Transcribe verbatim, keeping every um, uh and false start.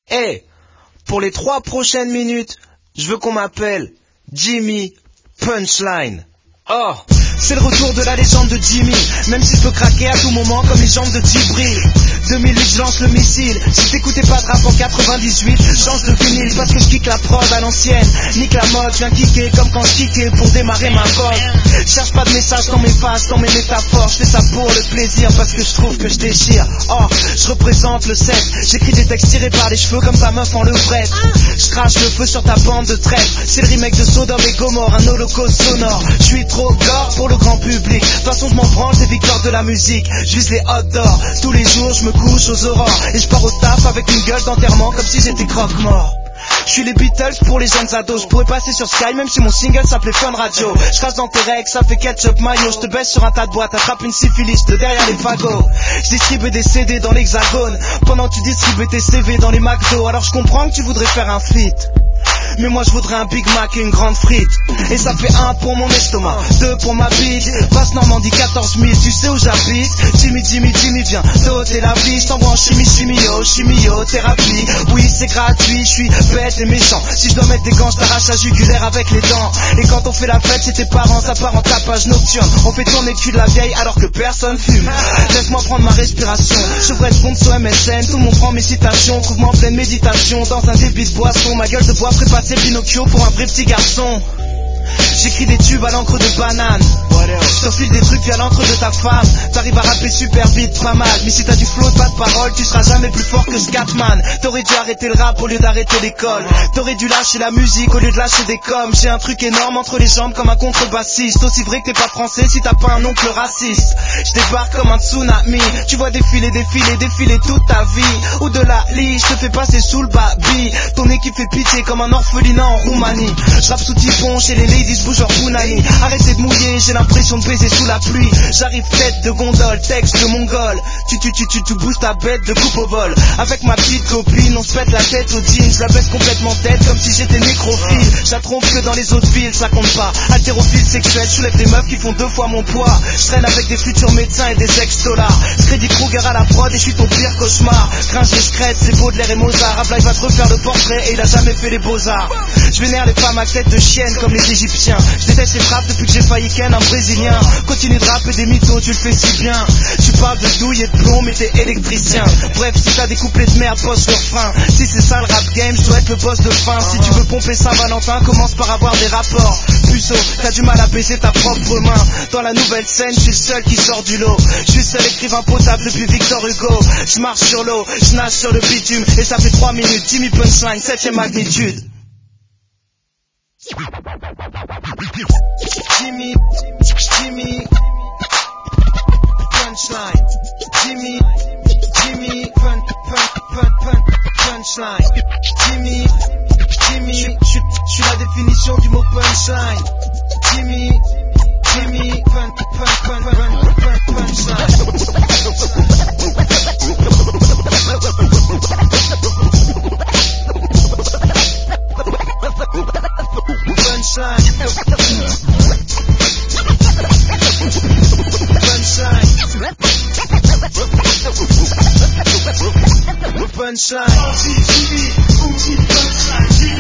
Hey, pour les trois prochaines minutes, je veux qu'on m'appelle Jimmy Punchline. Oh, c'est le retour de la légende de Jimmy, même si je peux craquer à tout moment comme les jambes de Djibril. deux mille huit, je lance le missile. Si t'écoutais pas de rap en quatre-vingt-dix-huit, change de vinyle parce que je kick la prod à l'ancienne. Nique la mode, je viens kicker comme quand je kickais pour démarrer ma vogue. Cherche pas de message dans mes faces, dans mes métaphores. Je fais ça pour le plaisir parce que je trouve que je déchire. Oh, je représente le sept. J'écris des textes tirés par les cheveux comme ta meuf en levrette. Je crache le feu sur ta bande de traître. C'est le remake de Sodome et Gomorre, un holocauste sonore. Je suis trop gore pour le grand public. De toute façon je m'en branle des victoires de la musique. Je vise les hot d'or. Tous les jours je me couche aux aurores et je pars au taf avec une gueule d'enterrement comme si j'étais croque-mort. Je suis les Beatles pour les jeunes ados. Je pourrais passer sur Sky même si mon single s'appelait Fun Radio. Je rase dans tes règles, ça fait ketchup mayo. Je te baisse sur un tas de boîtes, attrape une syphilis de derrière les fagots. Je distribue des C D dans l'hexagone pendant que tu distribues tes C V dans les McDo. Alors je comprends que tu voudrais faire un feat, mais moi je voudrais un Big Mac et une grande frite. Et ça fait un pour mon estomac, deux pour ma bite. Basse Normandie quatorze mille, tu sais où j'habite. Jimmy, Jimmy, Jimmy, viens t'ôter la vie. Je t'envoie en chimie, chimio, chimiothérapie. Oui c'est gratuit, je suis bête et méchant. Si je dois mettre des gants, je t'arrache la jugulaire avec les dents. Et quand on fait la fête chez tes parents, ça part en tapage nocturne. On fait tourner le cul de la vieille alors que personne fume. Laisse-moi prendre ma respiration. Je devrais être sponsor M S N, tout le monde prend mes citations. Trouve-moi en pleine méditation, dans un débit de boisson. Ma gueule de bois ferait passer Pinocchio pour un vrai petit garçon. J'écris des tubes à l'encre de banane. Je t'enfile des trucs à l'encre de ta femme. T'arrives à rapper super vite, pas mal. Mais si t'as du flow, pas de parole, tu seras jamais plus fort que Scatman. T'aurais dû arrêter le rap au lieu d'arrêter l'école. T'aurais dû lâcher la musique au lieu de lâcher des coms. J'ai un truc énorme entre les jambes comme un contrebassiste. Aussi vrai que t'es pas français si t'as pas un oncle raciste. Je débarque comme un tsunami. Tu vois défiler, défiler, défiler toute ta vie. Ou de la lie, je te fais passer sous le babi. Ton équipe fait pitié comme un orphelinat en Roumanie. Je rappe sous typhon chez les ladies bouge en Pounani. Arrêtez de mouiller, j'ai l'impression de baiser sous la pluie. J'arrive tête de gondole, texte de mongol. Tu tu tu tu tu bouges ta bête de coupe au vol. Avec ma petite copine, on se pète la tête au jean. Je la baisse complètement tête comme si j'étais nécrophile. Je la trompe que dans les autres villes, ça compte pas. Haltérophile sexuel, je soulève des meufs qui font deux fois mon poids. Je traîne avec des futurs médecins et des ex-dollars. Freddy Krueger à la prod et je suis ton pire cauchemar. Gringe et scrète, c'est Baudelaire et Mozart. Rap Live va te refaire le portrait et il a jamais fait les beaux-arts. Je vénère les femmes à tête de chienne comme les Égyptiens. Je déteste ces frappes depuis que j'ai failli ken un brésilien. Continue de rapper des mythos, tu le fais si bien. Tu parles de douille et de plomb mais t'es électricien. Bref, si t'as des couplets de merde, bosse leur fin. Si c'est ça le rap game, je dois être le boss de fin. Si tu veux pomper Saint-Valentin, commence par avoir des rapports. Puceau, t'as du mal à baiser ta propre main. Dans la nouvelle scène, je suis le seul qui sort du lot. Je suis seul écrivain potable depuis Victor Hugo. Je marche sur l'eau, je nage sur le bitume. Et ça fait trois minutes, Jimmy Punchline, septième magnitude. Jimmy, Jimmy Punchline. Jimmy, Jimmy Pun, Pun, Pun, Pun, Punchline. Jimmy, Jimmy, je suis la définition du mot punchline. Jimmy, Jimmy Pun, Pun, Pun, Pun, Pun, Punchline. Punchline. Punchline.